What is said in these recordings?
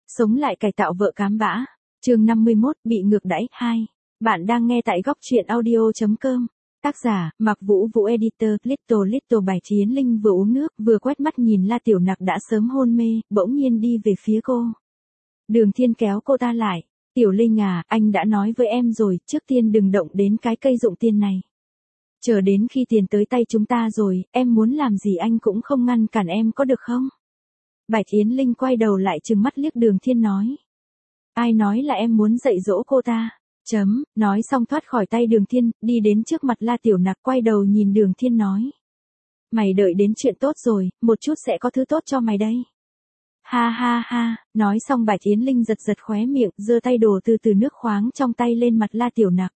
Sống lại cải tạo vợ cám bã. Chương 51, bị ngược đãi 2. Bạn đang nghe tại góc truyện audio.com. Tác giả, Mạc Vũ Vũ Editor, Little bài Chiến Linh vừa uống nước, vừa quét mắt nhìn La Tiểu Nặc đã sớm hôn mê, bỗng nhiên đi về phía cô. Đường Thiên kéo cô ta lại. Tiểu Linh à, anh đã nói với em rồi, trước tiên đừng động đến cái cây dụng tiền này. Chờ đến khi tiền tới tay chúng ta rồi, em muốn làm gì anh cũng không ngăn cản em có được không? Bạch Yến Linh quay đầu lại trừng mắt liếc Đường Thiên nói. Ai nói là em muốn dạy dỗ cô ta? Nói xong thoát khỏi tay Đường Thiên, đi đến trước mặt La Tiểu Nặc quay đầu nhìn Đường Thiên nói. Mày đợi đến chuyện tốt rồi, một chút sẽ có thứ tốt cho mày đây. Ha ha ha, nói xong Bạch Yến Linh giật giật khóe miệng, giơ tay đổ từ nước khoáng trong tay lên mặt La Tiểu Nặc.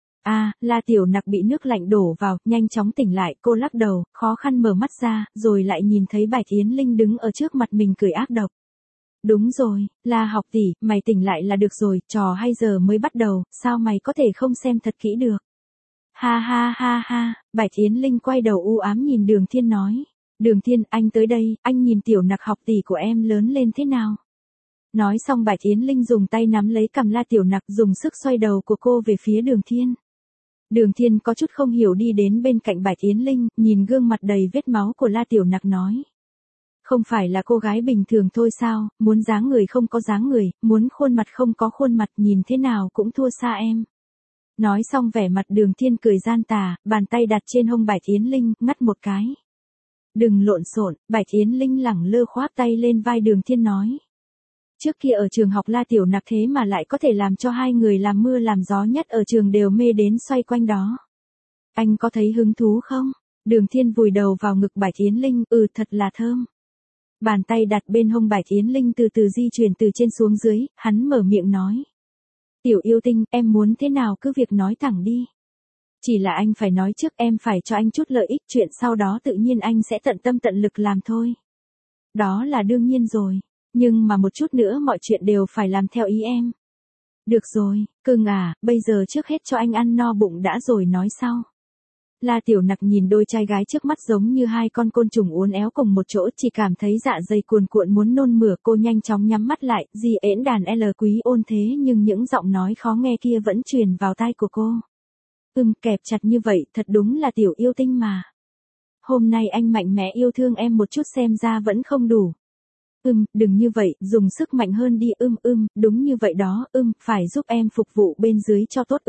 La Tiểu Nặc bị nước lạnh đổ vào, nhanh chóng tỉnh lại, cô lắc đầu, khó khăn mở mắt ra, rồi lại nhìn thấy Bạch Yến Linh đứng ở trước mặt mình cười ác độc. Đúng rồi, La học tỷ, mày tỉnh lại là được rồi, trò hay giờ mới bắt đầu, sao mày có thể không xem thật kỹ được? Ha ha ha ha, Bạch Yến Linh quay đầu u ám nhìn Đường Thiên nói. Đường Thiên, anh tới đây, anh nhìn Tiểu Nặc học tỷ của em lớn lên thế nào? Nói xong Bạch Yến Linh dùng tay nắm lấy cằm La Tiểu Nặc, dùng sức xoay đầu của cô về phía Đường Thiên. Đường Thiên có chút không hiểu đi đến bên cạnh Bạch Yến Linh, nhìn gương mặt đầy vết máu của La Tiểu Nặc nói. Không phải là cô gái bình thường thôi sao, muốn dáng người không có dáng người, muốn khuôn mặt không có khuôn mặt, nhìn thế nào cũng thua xa em. Nói xong vẻ mặt Đường Thiên cười gian tà, bàn tay đặt trên hông Bạch Yến Linh, ngắt một cái. Đừng lộn xộn, Bạch Yến Linh lẳng lơ khoác tay lên vai Đường Thiên nói. Trước kia ở trường học La Tiểu Nặc thế mà lại có thể làm cho hai người làm mưa làm gió nhất ở trường đều mê đến xoay quanh đó. Anh có thấy hứng thú không? Đường Thiên vùi đầu vào ngực Bạch Yến Linh, thật là thơm. Bàn tay đặt bên hông Bạch Yến Linh từ từ di chuyển từ trên xuống dưới, hắn mở miệng nói. Tiểu yêu tinh, em muốn thế nào cứ việc nói thẳng đi. Chỉ là anh phải nói trước, em phải cho anh chút lợi ích, chuyện sau đó tự nhiên anh sẽ tận tâm tận lực làm thôi. Đó là đương nhiên rồi. Nhưng mà một chút nữa mọi chuyện đều phải làm theo ý em. Được rồi, cưng à, bây giờ trước hết cho anh ăn no bụng đã rồi nói sau. La Tiểu Nặc nhìn đôi trai gái trước mắt giống như hai con côn trùng uốn éo cùng một chỗ, chỉ cảm thấy dạ dày cuồn cuộn muốn nôn mửa, cô nhanh chóng nhắm mắt lại, dì ễn đàn L quý ôn thế nhưng những giọng nói khó nghe kia vẫn truyền vào tai của cô. Kẹp chặt như vậy, thật đúng là tiểu yêu tinh mà. Hôm nay anh mạnh mẽ yêu thương em một chút xem ra vẫn không đủ. Đừng như vậy, dùng sức mạnh hơn đi, đúng như vậy đó, phải giúp em phục vụ bên dưới cho tốt,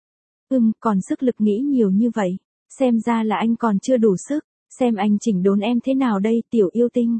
còn sức lực nghĩ nhiều như vậy, xem ra là anh còn chưa đủ sức, xem anh chỉnh đốn em thế nào đây, tiểu yêu tinh.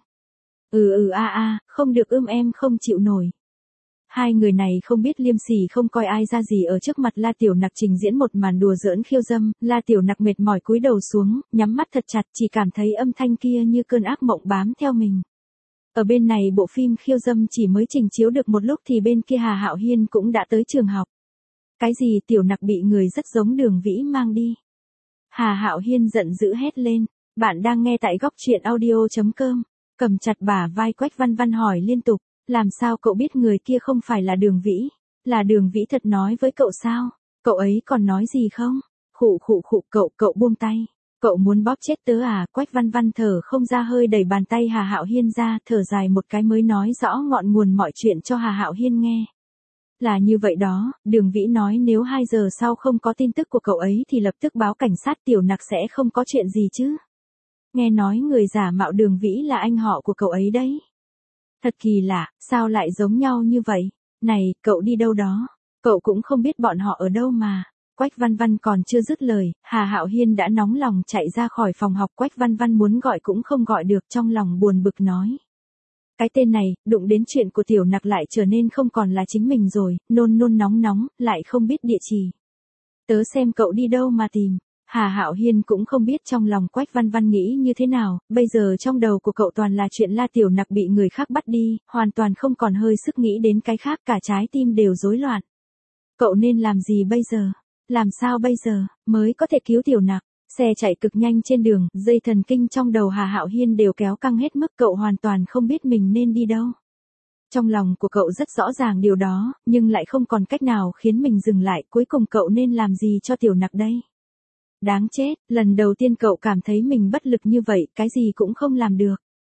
Không được, em không chịu nổi. Hai người này không biết liêm sỉ không coi ai ra gì ở trước mặt La Tiểu Nặc trình diễn một màn đùa giỡn khiêu dâm, La Tiểu Nặc mệt mỏi cúi đầu xuống, nhắm mắt thật chặt, chỉ cảm thấy âm thanh kia như cơn ác mộng bám theo mình. Ở bên này bộ phim khiêu dâm chỉ mới trình chiếu được một lúc thì bên kia Hà Hạo Hiên cũng đã tới trường học. Cái gì Tiểu Nặc bị người rất giống Đường Vĩ mang đi? Hà Hạo Hiên giận dữ hét lên. Bạn đang nghe tại góc truyện audio.com. Cầm chặt bả vai Quách Văn Văn hỏi liên tục. Làm sao cậu biết người kia không phải là Đường Vĩ? Là Đường Vĩ thật nói với cậu sao? Cậu ấy còn nói gì không? Khụ, cậu buông tay. Cậu muốn bóp chết tớ à? Quách Văn Văn thở không ra hơi đẩy bàn tay Hà Hạo Hiên ra, thở dài một cái mới nói rõ ngọn nguồn mọi chuyện cho Hà Hạo Hiên nghe. Là như vậy đó, Đường Vĩ nói nếu 2 giờ sau không có tin tức của cậu ấy thì lập tức báo cảnh sát, Tiểu Nặc sẽ không có chuyện gì chứ. Nghe nói người giả mạo Đường Vĩ là anh họ của cậu ấy đấy. Thật kỳ lạ, sao lại giống nhau như vậy? Này, cậu đi đâu đó? Cậu cũng không biết bọn họ ở đâu mà. Quách Văn Văn còn chưa dứt lời, Hà Hạo Hiên đã nóng lòng chạy ra khỏi phòng học. Quách Văn Văn muốn gọi cũng không gọi được, trong lòng buồn bực nói. Cái tên này, đụng đến chuyện của Tiểu Nặc lại trở nên không còn là chính mình rồi, nôn nóng, lại không biết địa chỉ. Tớ xem cậu đi đâu mà tìm. Hà Hạo Hiên cũng không biết trong lòng Quách Văn Văn nghĩ như thế nào, bây giờ trong đầu của cậu toàn là chuyện La Tiểu Nặc bị người khác bắt đi, hoàn toàn không còn hơi sức nghĩ đến cái khác, cả trái tim đều rối loạn. Cậu nên làm gì bây giờ? Làm sao bây giờ mới có thể cứu Tiểu Nặc? Xe chạy cực nhanh trên đường, dây thần kinh trong đầu Hà Hạo Hiên đều kéo căng hết mức, cậu hoàn toàn không biết mình nên đi đâu. Trong lòng của cậu rất rõ ràng điều đó, nhưng lại không còn cách nào khiến mình dừng lại, cuối cùng cậu nên làm gì cho Tiểu Nặc đây? Đáng chết, lần đầu tiên cậu cảm thấy mình bất lực như vậy, cái gì cũng không làm được.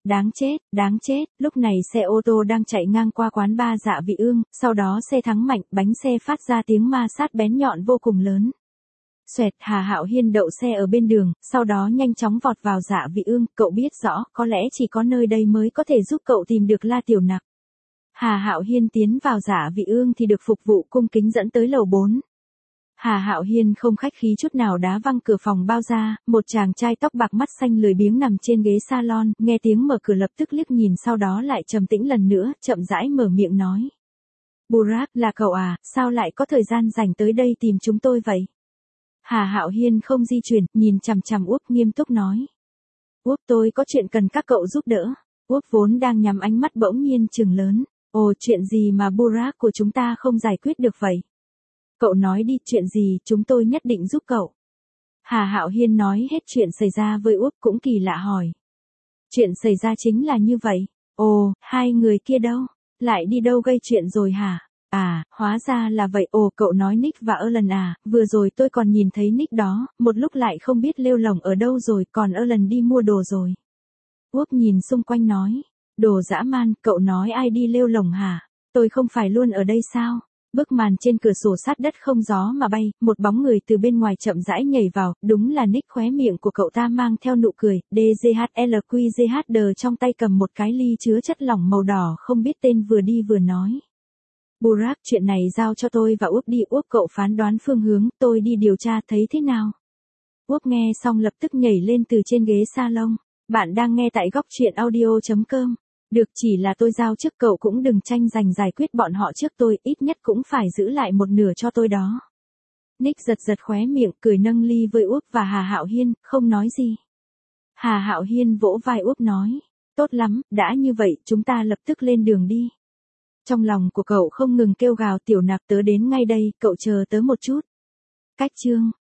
Đáng chết, lúc này xe ô tô đang chạy ngang qua quán bar Dạ Vị Ương, sau đó xe thắng mạnh, bánh xe phát ra tiếng ma sát bén nhọn vô cùng lớn. Xoẹt, Hà Hạo Hiên đậu xe ở bên đường, sau đó nhanh chóng vọt vào Dạ Vị Ương, cậu biết rõ, có lẽ chỉ có nơi đây mới có thể giúp cậu tìm được La Tiểu Nặc. Hà Hạo Hiên tiến vào Dạ Vị Ương thì được phục vụ cung kính dẫn tới lầu 4. Hà Hạo Hiên không khách khí chút nào đá văng cửa phòng bao ra, một chàng trai tóc bạc mắt xanh lười biếng nằm trên ghế salon, nghe tiếng mở cửa lập tức liếc nhìn sau đó lại trầm tĩnh lần nữa, chậm rãi mở miệng nói. Burak, là cậu à, sao lại có thời gian dành tới đây tìm chúng tôi vậy? Hà Hạo Hiên không di chuyển, nhìn chằm chằm Úp nghiêm túc nói. Úp, tôi có chuyện cần các cậu giúp đỡ. Úp vốn đang nhắm ánh mắt bỗng nhiên trừng lớn. Ồ, chuyện gì mà Burak của chúng ta không giải quyết được vậy? Cậu nói đi, chuyện gì, chúng tôi nhất định giúp cậu. Hà Hạo Hiên nói hết chuyện xảy ra với Úp cũng kỳ lạ hỏi. Chuyện xảy ra chính là như vậy. Ồ, hai người kia đâu? Lại đi đâu gây chuyện rồi hả? À, hóa ra là vậy. Ồ, cậu nói Nick và Erlen à, vừa rồi tôi còn nhìn thấy Nick đó, một lúc lại không biết lêu lổng ở đâu rồi, còn Erlen đi mua đồ rồi. Úp nhìn xung quanh nói. Đồ dã man, cậu nói ai đi lêu lổng hả? Tôi không phải luôn ở đây sao? Bức màn trên cửa sổ sát đất không gió mà bay, một bóng người từ bên ngoài chậm rãi nhảy vào, đúng là Nick, khóe miệng của cậu ta mang theo nụ cười, DZHLQZHD trong tay cầm một cái ly chứa chất lỏng màu đỏ không biết tên vừa đi vừa nói. Burak, chuyện này giao cho tôi và Úp đi. Úp, cậu phán đoán phương hướng, tôi đi điều tra thấy thế nào? Úp nghe xong lập tức nhảy lên từ trên ghế salon. Bạn đang nghe tại góc truyện audio.com. Được, chỉ là tôi giao trước, cậu cũng đừng tranh giành giải quyết bọn họ trước tôi, ít nhất cũng phải giữ lại một nửa cho tôi đó. Nick giật giật khóe miệng, cười nâng ly với Úp và Hà Hạo Hiên, không nói gì. Hà Hạo Hiên vỗ vai Úp nói, tốt lắm, đã như vậy, chúng ta lập tức lên đường đi. Trong lòng của cậu không ngừng kêu gào, Tiểu Nặc, tớ đến ngay đây, cậu chờ tớ một chút. Cách chương